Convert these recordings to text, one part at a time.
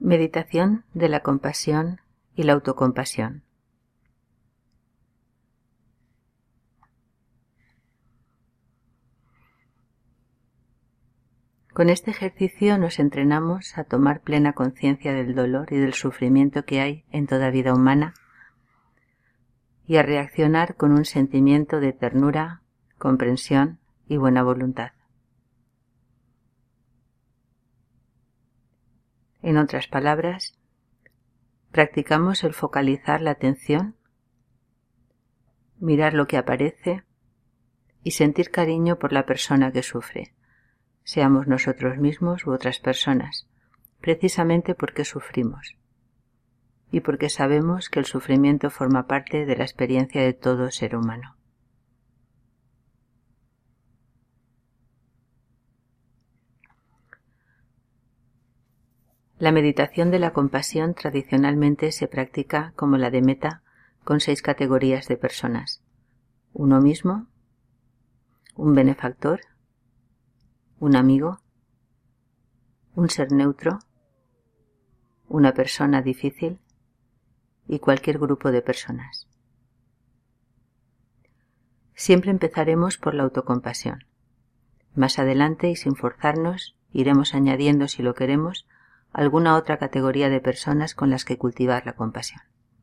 Meditación de la compasión y la autocompasión. Con este ejercicio nos entrenamos a tomar plena conciencia del dolor y del sufrimiento que hay en toda vida humana y a reaccionar con un sentimiento de ternura, comprensión y buena voluntad. En otras palabras, practicamos el focalizar la atención, mirar lo que aparece y sentir cariño por la persona que sufre, seamos nosotros mismos u otras personas, precisamente porque sufrimos y porque sabemos que el sufrimiento forma parte de la experiencia de todo ser humano. La meditación de la compasión tradicionalmente se practica como la de meta con 6 categorías de personas: uno mismo, un benefactor, un amigo, un ser neutro, una persona difícil y cualquier grupo de personas. Siempre empezaremos por la autocompasión. Más adelante, y sin forzarnos, iremos añadiendo, si lo queremos, alguna otra categoría de personas con las que cultivar la compasión.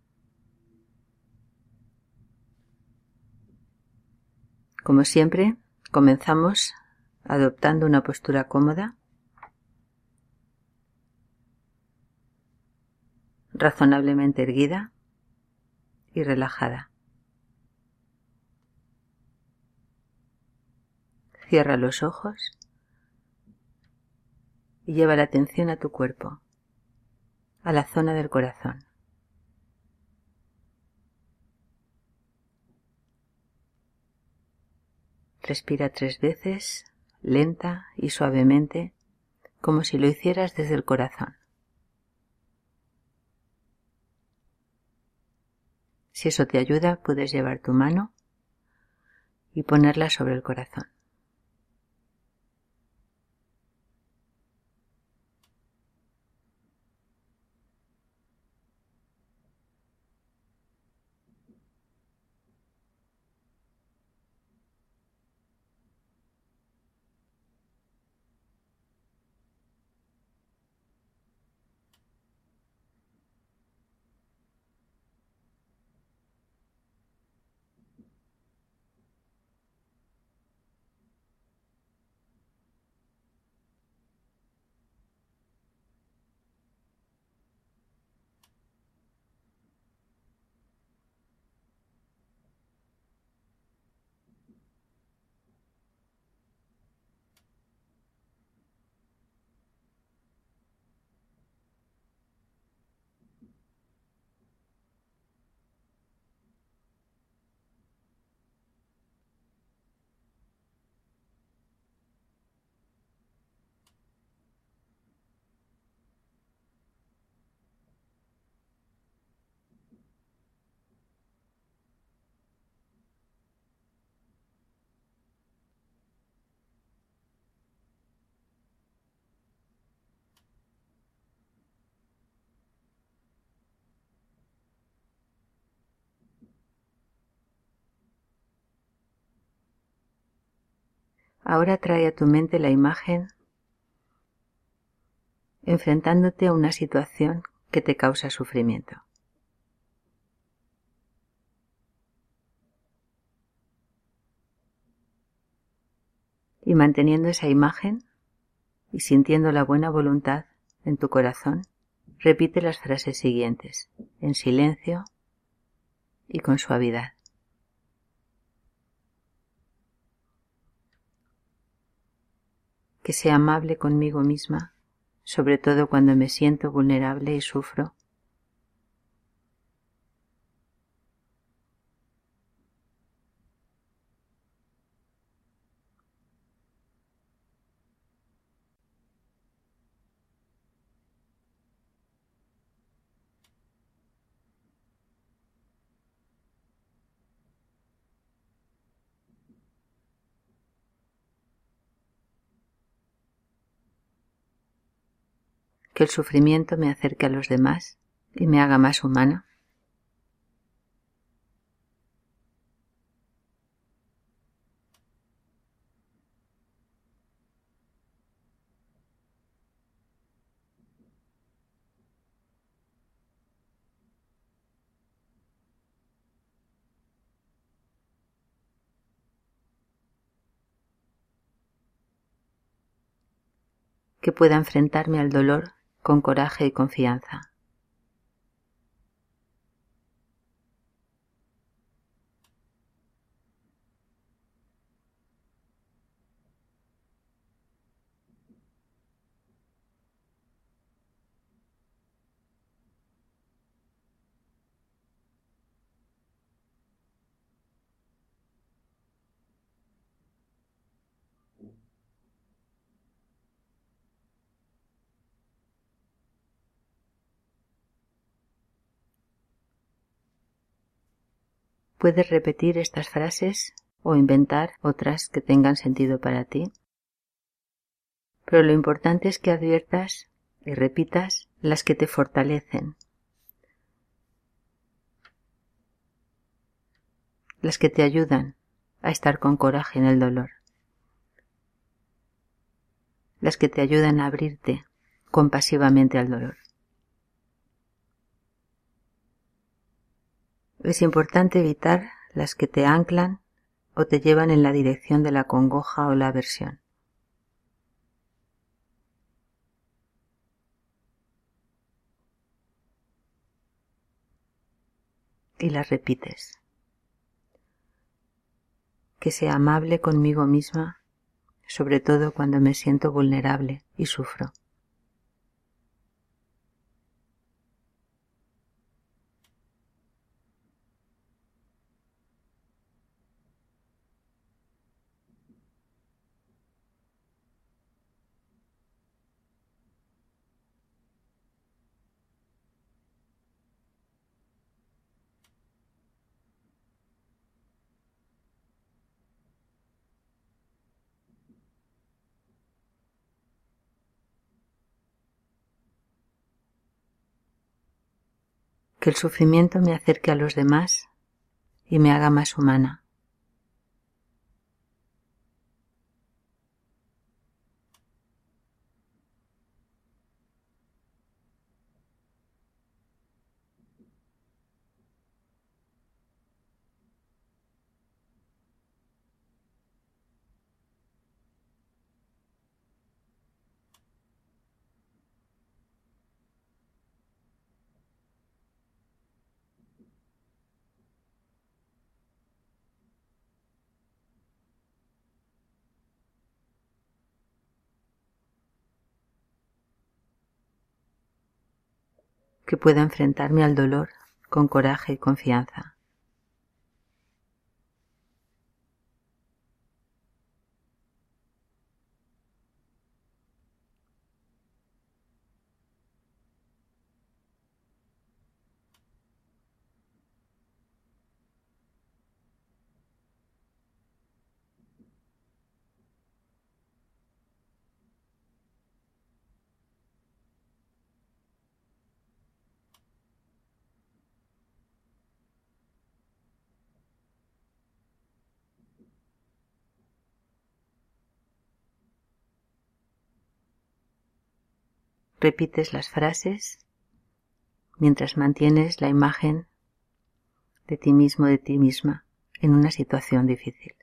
Como siempre, comenzamos adoptando una postura cómoda, razonablemente erguida y relajada. Cierra los ojos y lleva la atención a tu cuerpo, a la zona del corazón. Respira 3 veces, lenta y suavemente, como si lo hicieras desde el corazón. Si eso te ayuda, puedes llevar tu mano y ponerla sobre el corazón. Ahora trae a tu mente la imagen enfrentándote a una situación que te causa sufrimiento. Y manteniendo esa imagen y sintiendo la buena voluntad en tu corazón, repite las frases siguientes, en silencio y con suavidad. Que sea amable conmigo misma, sobre todo cuando me siento vulnerable y sufro. Que el sufrimiento me acerque a los demás y me haga más humano. Que pueda enfrentarme al dolor con coraje y confianza. Puedes repetir estas frases o inventar otras que tengan sentido para ti, pero lo importante es que adviertas y repitas las que te fortalecen, las que te ayudan a estar con coraje en el dolor, las que te ayudan a abrirte compasivamente al dolor. Es importante evitar las que te anclan o te llevan en la dirección de la congoja o la aversión. Y las repites. Que sea amable conmigo misma, sobre todo cuando me siento vulnerable y sufro. Que el sufrimiento me acerque a los demás y me haga más humana. Que pueda enfrentarme al dolor con coraje y confianza. Repites las frases mientras mantienes la imagen de ti mismo, de ti misma, en una situación difícil.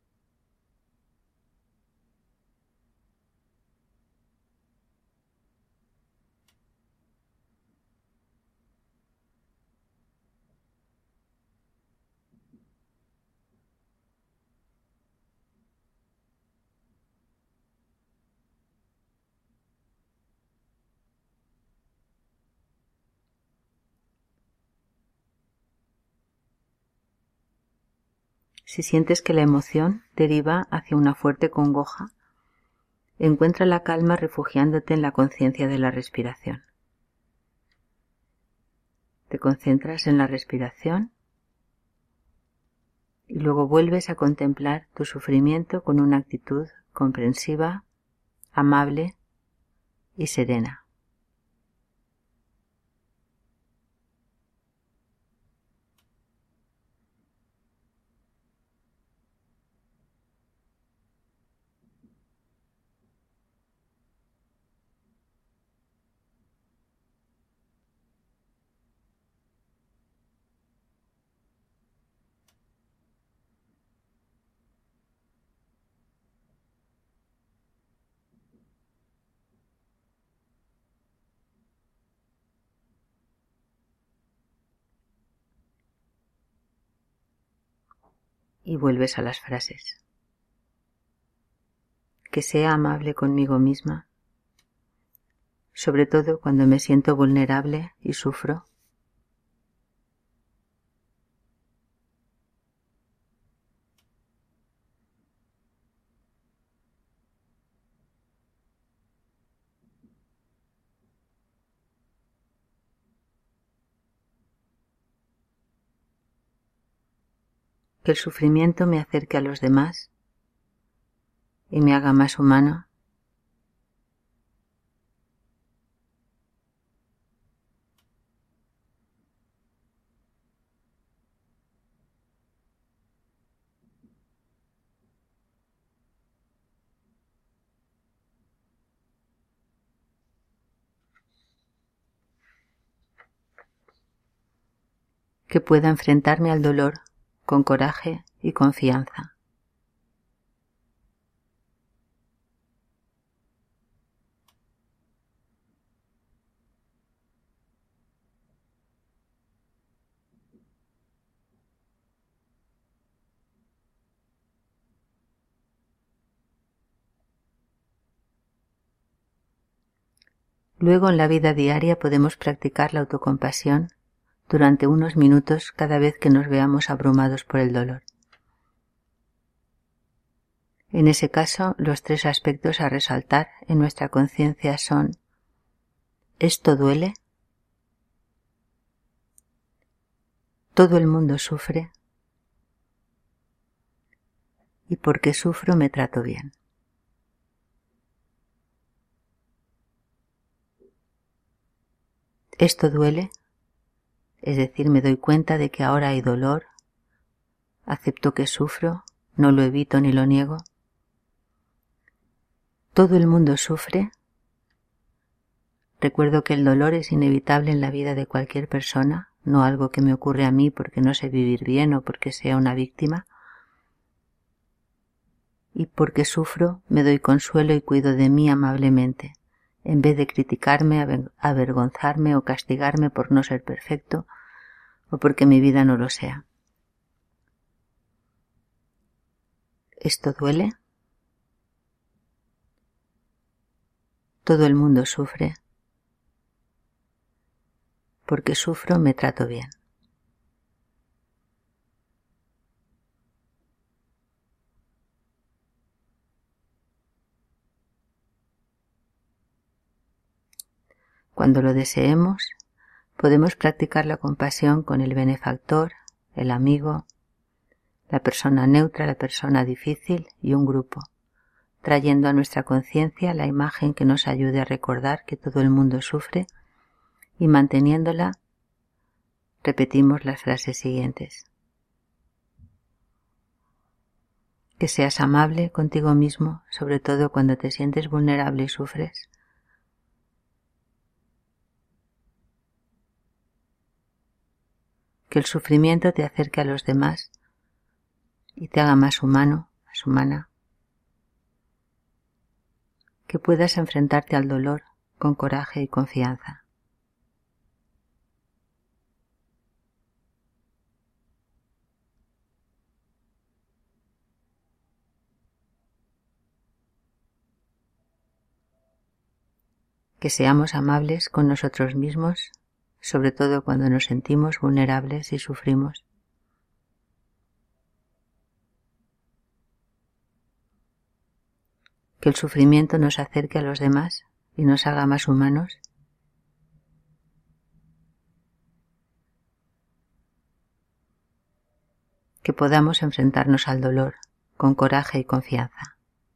Si sientes que la emoción deriva hacia una fuerte congoja, encuentra la calma refugiándote en la conciencia de la respiración. Te concentras en la respiración y luego vuelves a contemplar tu sufrimiento con una actitud comprensiva, amable y serena. y vuelves a las frases. Que sea amable conmigo misma, sobre todo cuando me siento vulnerable y sufro. Que el sufrimiento me acerque a los demás y me haga más humano. Que pueda enfrentarme al dolor con coraje y confianza. Luego en la vida diaria podemos practicar la autocompasión durante unos minutos cada vez que nos veamos abrumados por el dolor. En ese caso, los 3 aspectos a resaltar en nuestra conciencia son: ¿esto duele? ¿Todo el mundo sufre? ¿Y porque sufro me trato bien? ¿Esto duele? Es decir, me doy cuenta de que ahora hay dolor, acepto que sufro, no lo evito ni lo niego. ¿Todo el mundo sufre? Recuerdo que el dolor es inevitable en la vida de cualquier persona, no algo que me ocurre a mí porque no sé vivir bien o porque sea una víctima. Y porque sufro, me doy consuelo y cuido de mí amablemente, en vez de criticarme, avergonzarme o castigarme por no ser perfecto o porque mi vida no lo sea. ¿Esto duele? Todo el mundo sufre. Porque sufro me trato bien. Cuando lo deseemos, podemos practicar la compasión con el benefactor, el amigo, la persona neutra, la persona difícil y un grupo, trayendo a nuestra conciencia la imagen que nos ayude a recordar que todo el mundo sufre y manteniéndola, repetimos las frases siguientes. Que seas amable contigo mismo, sobre todo cuando te sientes vulnerable y sufres. Que el sufrimiento te acerque a los demás y te haga más humano, más humana. Que puedas enfrentarte al dolor con coraje y confianza. Que seamos amables con nosotros mismos, sobre todo cuando nos sentimos vulnerables y sufrimos. Que el sufrimiento nos acerque a los demás y nos haga más humanos. Que podamos enfrentarnos al dolor con coraje y confianza.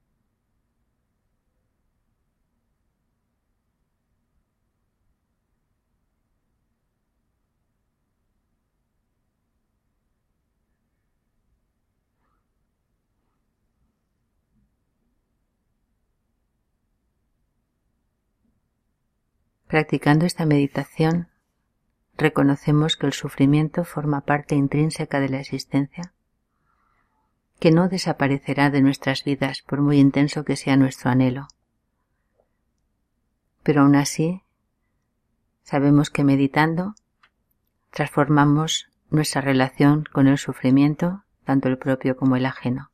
Practicando esta meditación, reconocemos que el sufrimiento forma parte intrínseca de la existencia, que no desaparecerá de nuestras vidas por muy intenso que sea nuestro anhelo. Pero aún así, sabemos que meditando transformamos nuestra relación con el sufrimiento tanto el propio como el ajeno.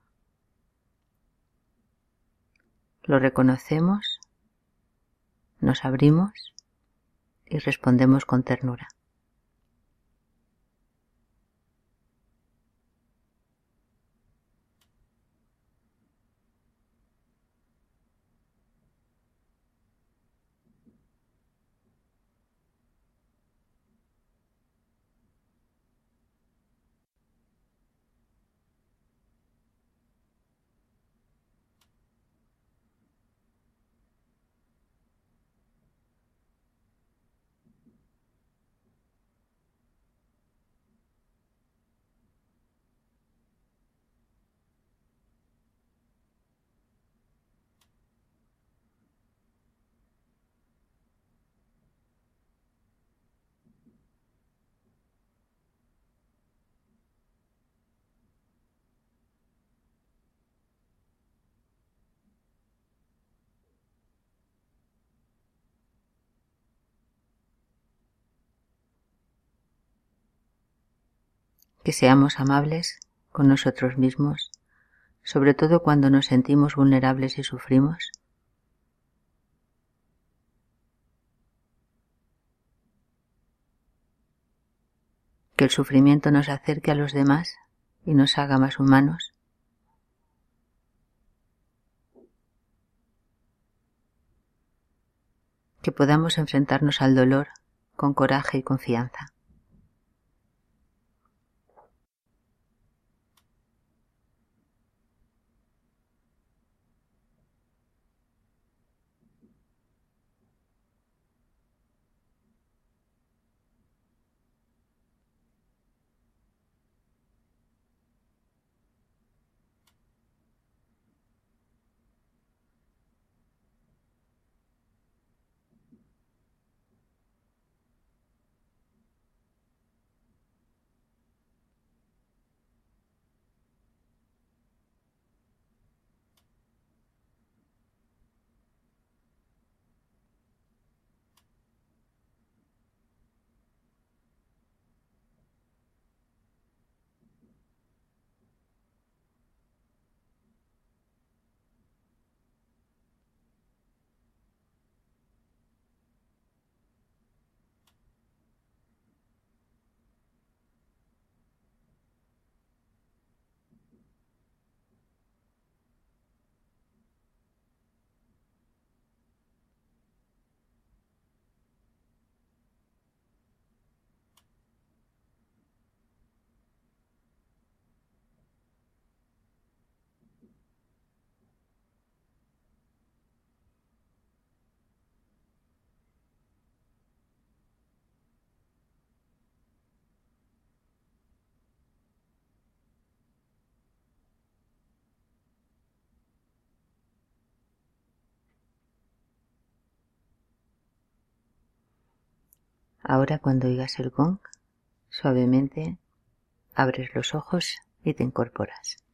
Lo reconocemos, nos abrimos y respondemos con ternura. Que seamos amables con nosotros mismos, sobre todo cuando nos sentimos vulnerables y sufrimos. Que el sufrimiento nos acerque a los demás y nos haga más humanos. Que podamos enfrentarnos al dolor con coraje y confianza. Ahora, cuando oigas el gong, suavemente abres los ojos y te incorporas.